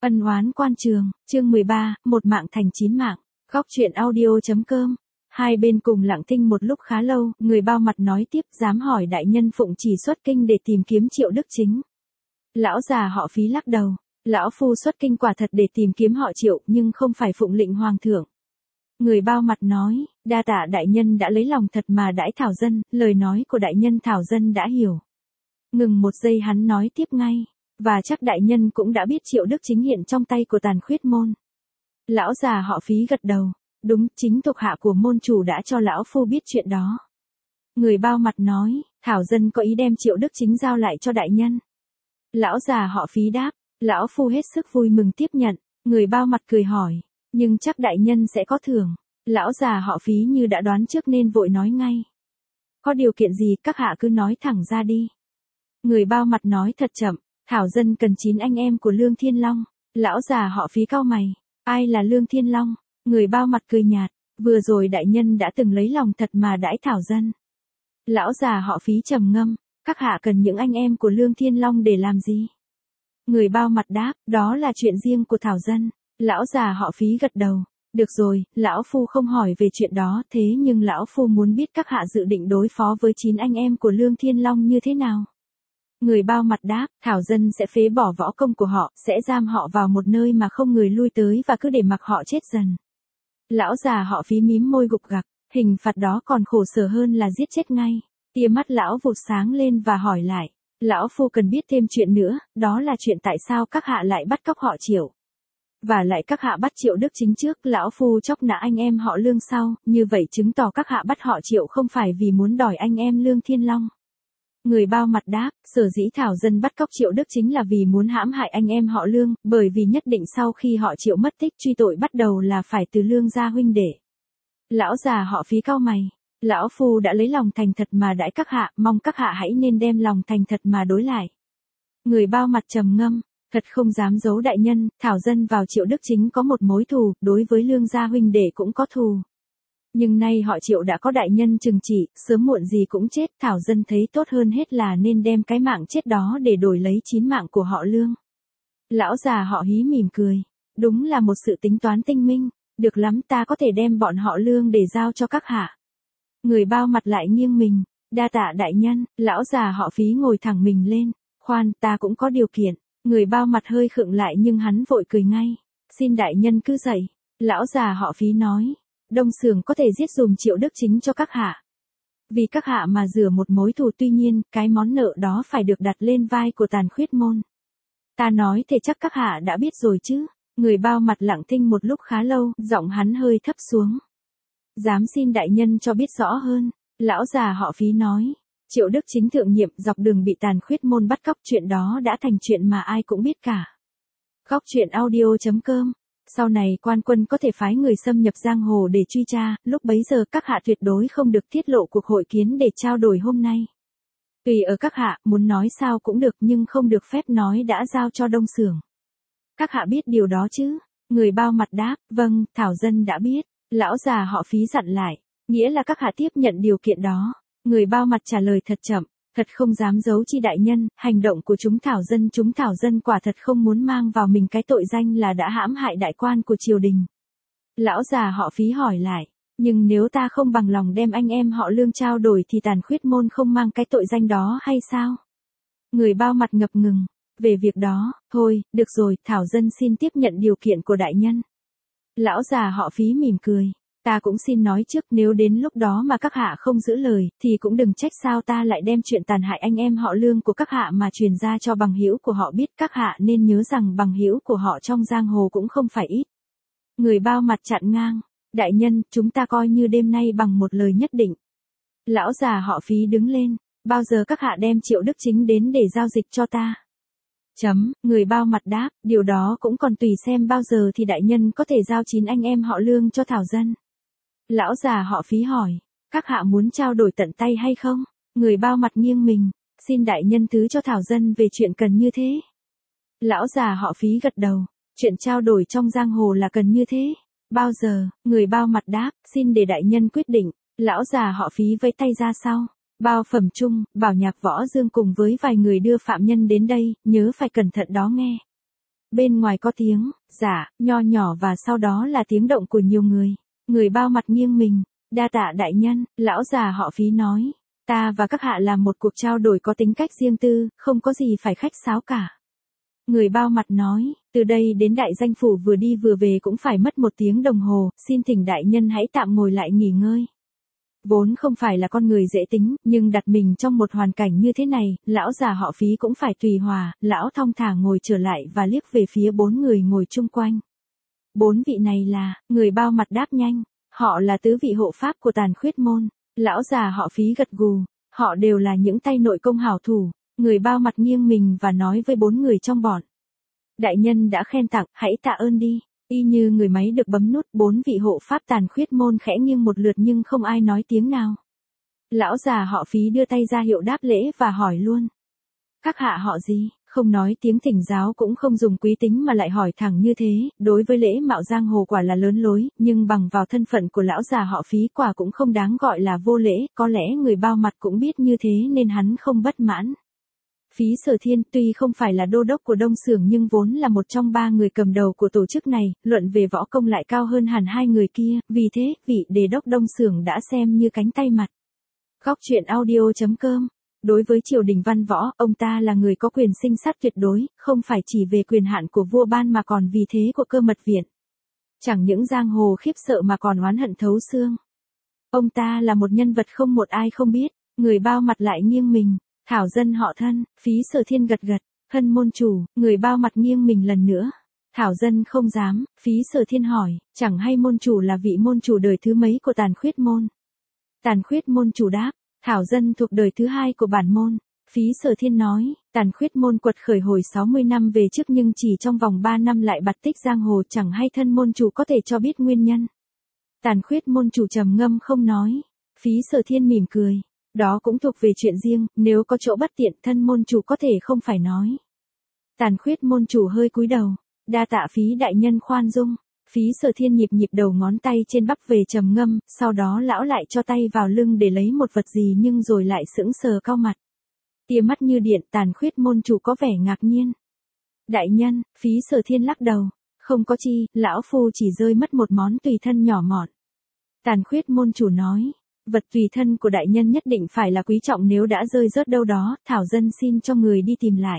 Ân oán quan trường, chương 13, một mạng thành 9 mạng. Góc truyện audio.com. Hai bên cùng lặng thinh một lúc khá lâu, người bao mặt nói tiếp, dám hỏi đại nhân phụng chỉ xuất kinh để tìm kiếm Triệu Đức Chính. Lão già họ Phí lắc đầu, lão phu xuất kinh quả thật để tìm kiếm họ Triệu, nhưng không phải phụng lệnh hoàng thượng. Người bao mặt nói, đa tạ đại nhân đã lấy lòng thật mà đãi thảo dân, lời nói của đại nhân thảo dân đã hiểu. Ngừng một giây hắn nói tiếp ngay. Và chắc đại nhân cũng đã biết Triệu Đức Chính hiện trong tay của Tàn Khuyết môn. Lão già họ Phí gật đầu, đúng, chính thuộc hạ của môn chủ đã cho lão phu biết chuyện đó. Người bao mặt nói, thảo dân có ý đem Triệu Đức Chính giao lại cho đại nhân. Lão già họ Phí đáp, lão phu hết sức vui mừng tiếp nhận. Người bao mặt cười hỏi, nhưng chắc đại nhân sẽ có thưởng. Lão già họ Phí như đã đoán trước nên vội nói ngay. Có điều kiện gì các hạ cứ nói thẳng ra đi. Người bao mặt nói thật chậm. Thảo dân cần 9 anh em của Lương Thiên Long. Lão già họ Phí cau mày. Ai là Lương Thiên Long? Người bao mặt cười nhạt. Vừa rồi đại nhân đã từng lấy lòng thật mà đãi thảo dân. Lão già họ Phí trầm ngâm. Các hạ cần những anh em của Lương Thiên Long để làm gì? Người bao mặt đáp, đó là chuyện riêng của thảo dân. Lão già họ Phí gật đầu. Được rồi, lão phu không hỏi về chuyện đó, thế nhưng lão phu muốn biết các hạ dự định đối phó với 9 anh em của Lương Thiên Long như thế nào? Người bao mặt đáp, thảo dân sẽ phế bỏ võ công của họ, sẽ giam họ vào một nơi mà không người lui tới và cứ để mặc họ chết dần. Lão già họ Phí mím môi gục gặc, hình phạt đó còn khổ sở hơn là giết chết ngay. Tia mắt lão vụt sáng lên và hỏi lại, lão phu cần biết thêm chuyện nữa, đó là chuyện tại sao các hạ lại bắt cóc họ Triệu. Và lại các hạ bắt Triệu Đức Chính trước, lão phu chóc nã anh em họ Lương sau, như vậy chứng tỏ các hạ bắt họ Triệu không phải vì muốn đòi anh em Lương Thiên Long. Người bao mặt đáp, sở dĩ thảo dân bắt cóc Triệu Đức Chính là vì muốn hãm hại anh em họ Lương, bởi vì nhất định sau khi họ Triệu mất tích truy tội bắt đầu là phải từ Lương gia huynh đệ. Lão già họ Phí cau mày, lão phu đã lấy lòng thành thật mà đãi các hạ, mong các hạ hãy nên đem lòng thành thật mà đối lại. Người bao mặt trầm ngâm, thật không dám giấu đại nhân, thảo dân vào Triệu Đức Chính có một mối thù, đối với Lương gia huynh đệ cũng có thù. Nhưng nay họ Triệu đã có đại nhân trừng trị, sớm muộn gì cũng chết, thảo dân thấy tốt hơn hết là nên đem cái mạng chết đó để đổi lấy 9 mạng của họ Lương. Lão già họ Hí mỉm cười, đúng là một sự tính toán tinh minh, được lắm, ta có thể đem bọn họ Lương để giao cho các hạ. Người bao mặt lại nghiêng mình, đa tạ đại nhân. Lão già họ Phí ngồi thẳng mình lên, khoan, ta cũng có điều kiện. Người bao mặt hơi khựng lại nhưng hắn vội cười ngay, xin đại nhân cứ dạy. Lão già họ Phí nói, Đông Sưởng có thể giết dùm Triệu Đức Chính cho các hạ. Vì các hạ mà rửa một mối thù, tuy nhiên, cái món nợ đó phải được đặt lên vai của Tàn Khuyết môn. Ta nói thế chắc các hạ đã biết rồi chứ. Người bao mặt lặng thinh một lúc khá lâu, giọng hắn hơi thấp xuống. Dám xin đại nhân cho biết rõ hơn. Lão già họ Phí nói, Triệu Đức Chính thượng nhiệm dọc đường bị Tàn Khuyết môn bắt cóc, chuyện đó đã thành chuyện mà ai cũng biết cả. Góc truyện audio.com. Sau này quan quân có thể phái người xâm nhập giang hồ để truy tra, lúc bấy giờ các hạ tuyệt đối không được tiết lộ cuộc hội kiến để trao đổi hôm nay. Tùy ở các hạ, muốn nói sao cũng được nhưng không được phép nói đã giao cho Đông Sưởng. Các hạ biết điều đó chứ? Người bao mặt đáp, vâng, thảo dân đã biết. Lão già họ Phí dặn lại, nghĩa là các hạ tiếp nhận điều kiện đó. Người bao mặt trả lời thật chậm, thật không dám giấu chi đại nhân, hành động của chúng thảo dân quả thật không muốn mang vào mình cái tội danh là đã hãm hại đại quan của triều đình. Lão già họ Phí hỏi lại, nhưng nếu ta không bằng lòng đem anh em họ Lương trao đổi thì Tàn Khuyết môn không mang cái tội danh đó hay sao? Người bao mặt ngập ngừng, về việc đó, thôi, được rồi, thảo dân xin tiếp nhận điều kiện của đại nhân. Lão già họ Phí mỉm cười. Ta cũng xin nói trước, nếu đến lúc đó mà các hạ không giữ lời, thì cũng đừng trách sao ta lại đem chuyện tàn hại anh em họ Lương của các hạ mà truyền ra cho bằng hữu của họ biết. Các hạ nên nhớ rằng bằng hữu của họ trong giang hồ cũng không phải ít. Người bao mặt chặn ngang, đại nhân, chúng ta coi như đêm nay bằng một lời nhất định. Lão già họ Phí đứng lên, bao giờ các hạ đem Triệu Đức Chính đến để giao dịch cho ta? Người bao mặt đáp, điều đó cũng còn tùy xem bao giờ thì đại nhân có thể giao 9 anh em họ Lương cho thảo dân. Lão già họ Phí hỏi, các hạ muốn trao đổi tận tay hay không? Người bao mặt nghiêng mình, xin đại nhân thứ cho thảo dân về chuyện cần như thế. Lão già họ Phí gật đầu, chuyện trao đổi trong giang hồ là cần như thế. Bao giờ? Người bao mặt đáp, xin để đại nhân quyết định. Lão già họ Phí vẫy tay ra sau. Bao Phẩm Trung, Bảo Nhạc Võ Dương cùng với vài người đưa phạm nhân đến đây, nhớ phải cẩn thận đó nghe. Bên ngoài có tiếng, dạ, nho nhỏ và sau đó là tiếng động của nhiều người. Người bao mặt nghiêng mình, đa tạ đại nhân, lão già họ Phí nói. Ta và các hạ làm một cuộc trao đổi có tính cách riêng tư, không có gì phải khách sáo cả. Người bao mặt nói, từ đây đến đại danh phủ vừa đi vừa về cũng phải mất 1 tiếng đồng hồ, xin thỉnh đại nhân hãy tạm ngồi lại nghỉ ngơi. Vốn không phải là con người dễ tính, nhưng đặt mình trong một hoàn cảnh như thế này, lão già họ Phí cũng phải tùy hòa, lão thong thả ngồi trở lại và liếc về phía 4 người ngồi chung quanh. 4 vị này là, người bao mặt đáp nhanh, họ là tứ vị hộ pháp của Tàn Khuyết môn. Lão già họ Phí gật gù, họ đều là những tay nội công hảo thủ. Người bao mặt nghiêng mình và nói với 4 người trong bọn. Đại nhân đã khen tặng, hãy tạ ơn đi. Y như người máy được bấm nút, 4 vị hộ pháp Tàn Khuyết môn khẽ nghiêng một lượt nhưng không ai nói tiếng nào. Lão già họ Phí đưa tay ra hiệu đáp lễ và hỏi luôn. Các hạ họ gì? Không nói tiếng thỉnh giáo cũng không dùng quý tính mà lại hỏi thẳng như thế, đối với lễ mạo giang hồ quả là lớn lối, nhưng bằng vào thân phận của lão già họ Phí quả cũng không đáng gọi là vô lễ, có lẽ người bao mặt cũng biết như thế nên hắn không bất mãn. Phí Sở Thiên tuy không phải là đô đốc của Đông Xưởng nhưng vốn là một trong 3 người cầm đầu của tổ chức này, luận về võ công lại cao hơn hẳn 2 người kia, vì thế, vị đề đốc Đông Xưởng đã xem như cánh tay mặt. Góc truyện audio.com. Đối với triều đình văn võ, ông ta là người có quyền sinh sát tuyệt đối, không phải chỉ về quyền hạn của vua ban mà còn vì thế của Cơ Mật Viện. Chẳng những giang hồ khiếp sợ mà còn oán hận thấu xương. Ông ta là một nhân vật không một ai không biết, người bao mặt lại nghiêng mình. Thảo dân họ Thân, Phí Sở Thiên gật gật, Thân môn chủ, người bao mặt nghiêng mình lần nữa. Thảo dân không dám, Phí Sở Thiên hỏi, chẳng hay môn chủ là vị môn chủ đời thứ mấy của Tàn Khuyết môn. Tàn Khuyết môn chủ đáp, Thảo dân thuộc đời thứ 2 của bản môn. Phí Sở Thiên nói, Tàn Khuyết môn quật khởi hồi 60 năm về trước nhưng chỉ trong vòng 3 năm lại bạt tích giang hồ, chẳng hay Thân môn chủ có thể cho biết nguyên nhân. Tàn Khuyết môn chủ trầm ngâm không nói. Phí Sở Thiên mỉm cười. Đó cũng thuộc về chuyện riêng, nếu có chỗ bất tiện Thân môn chủ có thể không phải nói. Tàn Khuyết môn chủ hơi cúi đầu, đa tạ Phí đại nhân khoan dung. Phí Sở Thiên nhịp nhịp đầu ngón tay trên bắp về trầm ngâm, sau đó lão lại cho tay vào lưng để lấy một vật gì nhưng rồi lại sững sờ cau mặt. Tia mắt như điện, Tàn Khuyết môn chủ có vẻ ngạc nhiên. Đại nhân, Phí Sở Thiên lắc đầu, không có chi, lão phu chỉ rơi mất một món tùy thân nhỏ mọn. Tàn Khuyết môn chủ nói. Vật tùy thân của đại nhân nhất định phải là quý trọng, nếu đã rơi rớt đâu đó, Thảo dân xin cho người đi tìm lại.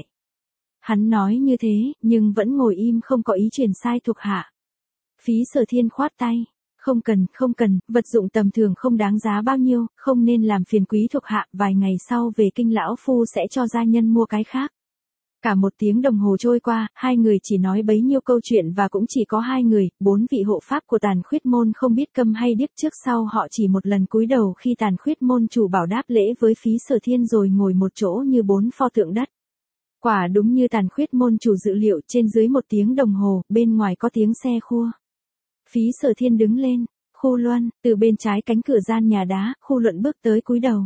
Hắn nói như thế, nhưng vẫn ngồi im không có ý truyền sai thuộc hạ. Phí Sở Thiên khoát tay. Không cần, vật dụng tầm thường không đáng giá bao nhiêu, không nên làm phiền quý thuộc hạ, vài ngày sau về kinh lão phu sẽ cho gia nhân mua cái khác. Cả 1 tiếng đồng hồ trôi qua, 2 người chỉ nói bấy nhiêu câu chuyện và cũng chỉ có 2 người, 4 vị hộ pháp của Tàn Khuyết môn không biết câm hay điếc, trước sau họ chỉ một lần cúi đầu khi Tàn Khuyết môn chủ bảo đáp lễ với Phí Sở Thiên rồi ngồi một chỗ như 4 pho tượng đất. Quả đúng như Tàn Khuyết môn chủ dự liệu, trên dưới 1 tiếng đồng hồ, bên ngoài có tiếng xe khua. Phí Sở Thiên đứng lên, Khu Luân, từ bên trái cánh cửa gian nhà đá, Khu Luận bước tới cúi đầu.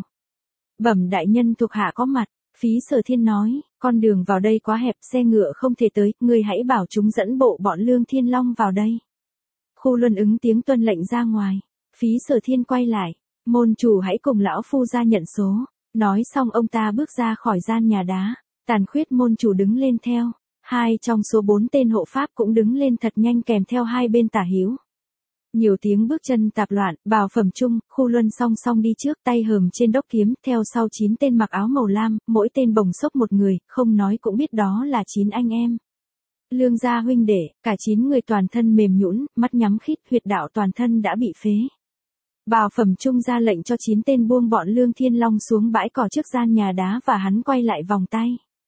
Bẩm đại nhân thuộc hạ có mặt. Phí Sở Thiên nói, con đường vào đây quá hẹp, xe ngựa không thể tới, người hãy bảo chúng dẫn bộ bọn Lương Thiên Long vào đây. Khu Luân ứng tiếng tuân lệnh ra ngoài. Phí Sở Thiên quay lại, môn chủ hãy cùng lão phu ra nhận số. Nói xong ông ta bước ra khỏi gian nhà đá. Tàn Khuyết môn chủ đứng lên theo. 2 trong số 4 tên hộ pháp cũng đứng lên thật nhanh kèm theo 2 bên tả hữu. Nhiều tiếng bước chân tạp loạn, bào phẩm chung, Khu Luân song song đi trước, tay hờm trên đốc kiếm, theo sau 9 tên mặc áo màu lam, mỗi tên bồng xốc một người, không nói cũng biết đó là 9 anh em. Lương gia huynh đệ, cả 9 người toàn thân mềm nhũn, mắt nhắm khít, huyệt đạo toàn thân đã bị phế. Bào phẩm chung ra lệnh cho 9 tên buông bọn Lương Thiên Long xuống bãi cỏ trước gian nhà đá và hắn quay lại vòng tay.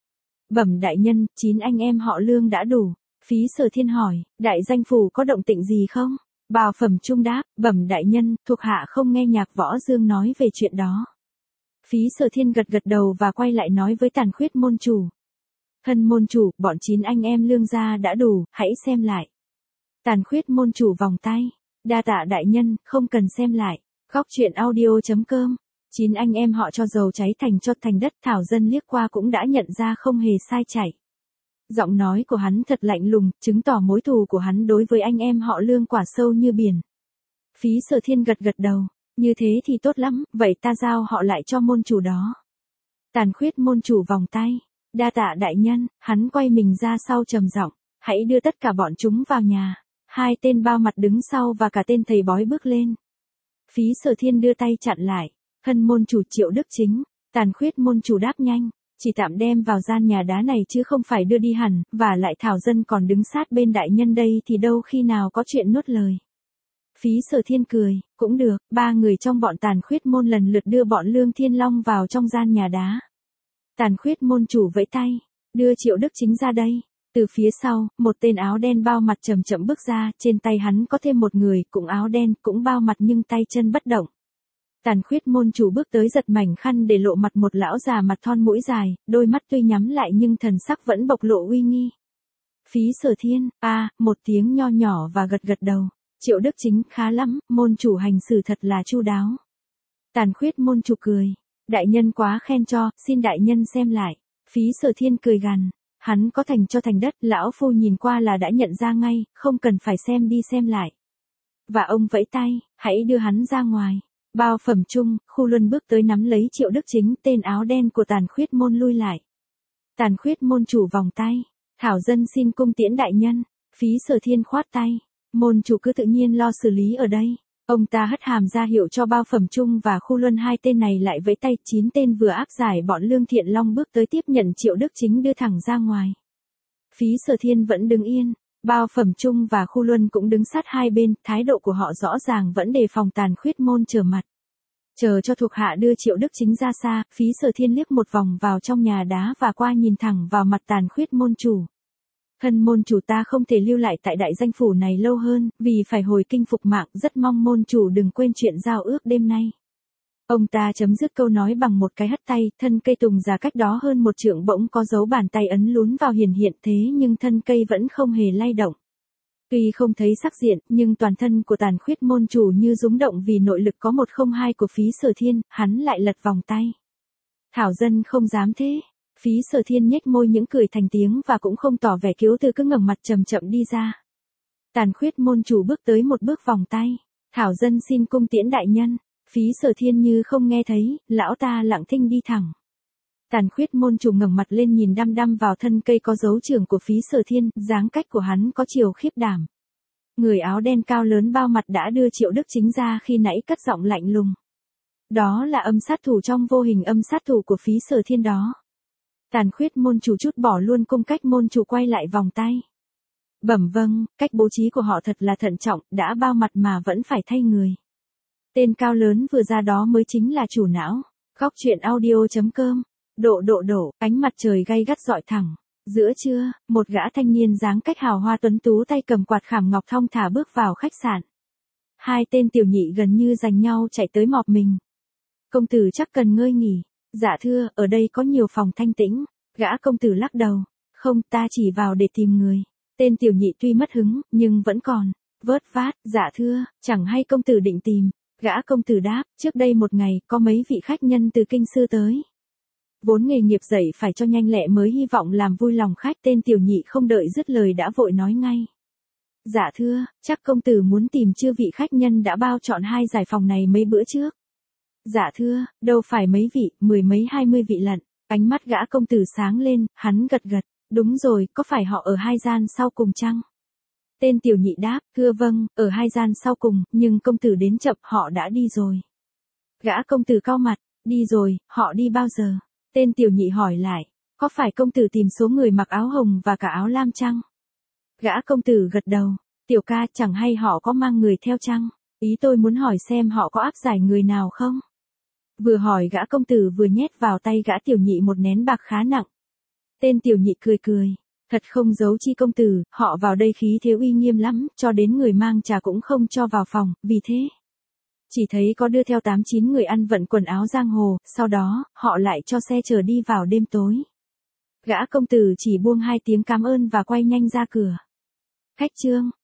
Bẩm đại nhân, 9 anh em họ Lương đã đủ. Phí Sở Thiên hỏi, đại danh phủ có động tĩnh gì không? Bào phẩm trung đáp, bẩm đại nhân, thuộc hạ không nghe nhạc Võ Dương nói về chuyện đó. Phí Sở Thiên gật gật đầu và quay lại nói với Tàn Khuyết môn chủ. Thân môn chủ, bọn 9 anh em Lương gia đã đủ, hãy xem lại. Tàn Khuyết môn chủ vòng tay. Đa tạ đại nhân, không cần xem lại. Góc truyện audio.com. 9 anh em họ cho dầu cháy thành cho thành đất, Thảo dân liếc qua cũng đã nhận ra không hề sai chạy. Giọng nói của hắn thật lạnh lùng, chứng tỏ mối thù của hắn đối với anh em họ Lương quả sâu như biển. Phí Sở Thiên gật gật đầu, như thế thì tốt lắm, vậy ta giao họ lại cho môn chủ đó. Tàn Khuyết môn chủ vòng tay, đa tạ đại nhân, hắn quay mình ra sau trầm giọng, hãy đưa tất cả bọn chúng vào nhà. Hai tên bao mặt đứng sau và cả tên thầy bói bước lên. Phí Sở Thiên đưa tay chặn lại. Hân môn chủ Triệu Đức Chính. Tàn Khuyết môn chủ đáp nhanh. Chỉ tạm đem vào gian nhà đá này chứ không phải đưa đi hẳn, và lại Thảo Dân còn đứng sát bên đại nhân đây thì đâu khi nào có chuyện nuốt lời. Phí Sở Thiên cười, cũng được, ba người trong bọn Tàn Khuyết môn lần lượt đưa bọn Lương Thiên Long vào trong gian nhà đá. Tàn Khuyết môn chủ vẫy tay, đưa Triệu Đức Chính ra đây. Từ phía sau, một tên áo đen bao mặt chậm chậm bước ra, trên tay hắn có thêm một người, cũng áo đen, cũng bao mặt nhưng tay chân bất động. Tàn Khuyết môn chủ bước tới giật mảnh khăn để lộ mặt một lão già mặt thon mũi dài, đôi mắt tuy nhắm lại nhưng thần sắc vẫn bộc lộ uy nghi. Phí Sở Thiên, một tiếng nho nhỏ và gật gật đầu. Triệu Đức Chính, khá lắm, môn chủ hành xử thật là chu đáo. Tàn Khuyết môn chủ cười. Đại nhân quá khen cho, xin đại nhân xem lại. Phí Sở Thiên cười gằn. Hắn có thành cho thành đất, lão phu nhìn qua là đã nhận ra ngay, không cần phải xem đi xem lại. Và ông vẫy tay, hãy đưa hắn ra ngoài. Bao Phẩm Trung, Khu Luân bước tới nắm lấy Triệu Đức Chính, tên áo đen của Tàn Khuyết môn lui lại. Tàn Khuyết môn chủ vòng tay. Thảo Dân xin cung tiễn đại nhân. Phí Sở Thiên khoát tay. Môn chủ cứ tự nhiên lo xử lý ở đây. Ông ta hất hàm ra hiệu cho Bao Phẩm Trung và Khu Luân, hai tên này lại vẫy tay. 9 tên vừa áp giải bọn Lương Thiện Long bước tới tiếp nhận Triệu Đức Chính đưa thẳng ra ngoài. Phí Sở Thiên vẫn đứng yên. Bao Phẩm Trung và Khu Luân cũng đứng sát hai bên, thái độ của họ rõ ràng vẫn đề phòng Tàn Khuyết môn trở mặt. Chờ cho thuộc hạ đưa Triệu Đức Chính ra xa, Phí Sở Thiên liếc một vòng vào trong nhà đá và qua nhìn thẳng vào mặt Tàn Khuyết môn chủ. Hân môn chủ ta không thể lưu lại tại đại danh phủ này lâu hơn, vì phải hồi kinh phục mạng, rất mong môn chủ đừng quên chuyện giao ước đêm nay. Ông ta chấm dứt câu nói bằng một cái hất tay, thân cây tùng già cách đó hơn một trượng bỗng có dấu bàn tay ấn lún vào hiển hiện, thế nhưng thân cây vẫn không hề lay động. Tuy không thấy sắc diện, nhưng toàn thân của Tàn Khuyết môn chủ như rúng động vì nội lực có 102 của Phí Sở Thiên, hắn lại lật vòng tay. Thảo Dân không dám thế. Phí Sở Thiên nhếch môi những cười thành tiếng và cũng không tỏ vẻ kiêu từ, cứ ngẩng mặt chậm chậm đi ra. Tàn Khuyết môn chủ bước tới một bước vòng tay. Thảo Dân xin cung tiễn đại nhân. Phí Sở Thiên như không nghe thấy, lão ta lặng thinh đi thẳng. Tàn Khuyết môn chủ ngẩng mặt lên nhìn đăm đăm vào thân cây có dấu trưởng của Phí Sở Thiên, dáng cách của hắn có chiều khiếp đảm. Người áo đen cao lớn bao mặt đã đưa Triệu Đức Chính ra khi nãy cất giọng lạnh lùng. Đó là âm sát thủ trong vô hình, âm sát thủ của Phí Sở Thiên đó. Tàn Khuyết môn chủ chút bỏ luôn cung cách, môn chủ quay lại vòng tay. Bẩm vâng, cách bố trí của họ thật là thận trọng, đã bao mặt mà vẫn phải thay người. Tên cao lớn vừa ra đó mới chính là chủ não. Góc truyện audio.com. Độ, ánh mặt trời gay gắt rọi thẳng. Giữa trưa, một gã thanh niên dáng cách hào hoa tuấn tú tay cầm quạt khảm ngọc thong thả bước vào khách sạn. Hai tên tiểu nhị gần như giành nhau chạy tới mọp mình. Công tử chắc cần ngơi nghỉ. Dạ thưa, ở đây có nhiều phòng thanh tĩnh. Gã công tử lắc đầu. Không, ta chỉ vào để tìm người. Tên tiểu nhị tuy mất hứng, nhưng vẫn còn. Vớt vát, dạ thưa, chẳng hay công tử định tìm. Gã công tử đáp, trước đây một ngày, có mấy vị khách nhân từ kinh sư tới. Vốn nghề nghiệp dậy phải cho nhanh lẹ mới hy vọng làm vui lòng khách. Tên tiểu nhị không đợi dứt lời đã vội nói ngay. Dạ thưa, chắc công tử muốn tìm chưa vị khách nhân đã bao chọn 2 giải phòng này mấy bữa trước. Dạ thưa, đâu phải mấy vị, 10 mấy 20 vị lận. Ánh mắt gã công tử sáng lên, hắn gật gật. Đúng rồi, có phải họ ở 2 gian sau cùng chăng? Tên tiểu nhị đáp, thưa vâng, ở 2 gian sau cùng, nhưng công tử đến chậm, họ đã đi rồi. Gã công tử cau mặt, đi rồi, họ đi bao giờ? Tên tiểu nhị hỏi lại, có phải công tử tìm số người mặc áo hồng và cả áo lam chăng? Gã công tử gật đầu, tiểu ca, chẳng hay họ có mang người theo chăng? Ý tôi muốn hỏi xem họ có áp giải người nào không? Vừa hỏi gã công tử vừa nhét vào tay gã tiểu nhị một nén bạc khá nặng. Tên tiểu nhị cười cười. Thật không giấu chi công tử, họ vào đây khí thế uy nghiêm lắm, cho đến người mang trà cũng không cho vào phòng, vì thế. Chỉ thấy có đưa theo 8-9 người ăn vận quần áo giang hồ, sau đó, họ lại cho xe chở đi vào đêm tối. Gã công tử chỉ buông 2 tiếng cảm ơn và quay nhanh ra cửa. Khách trương,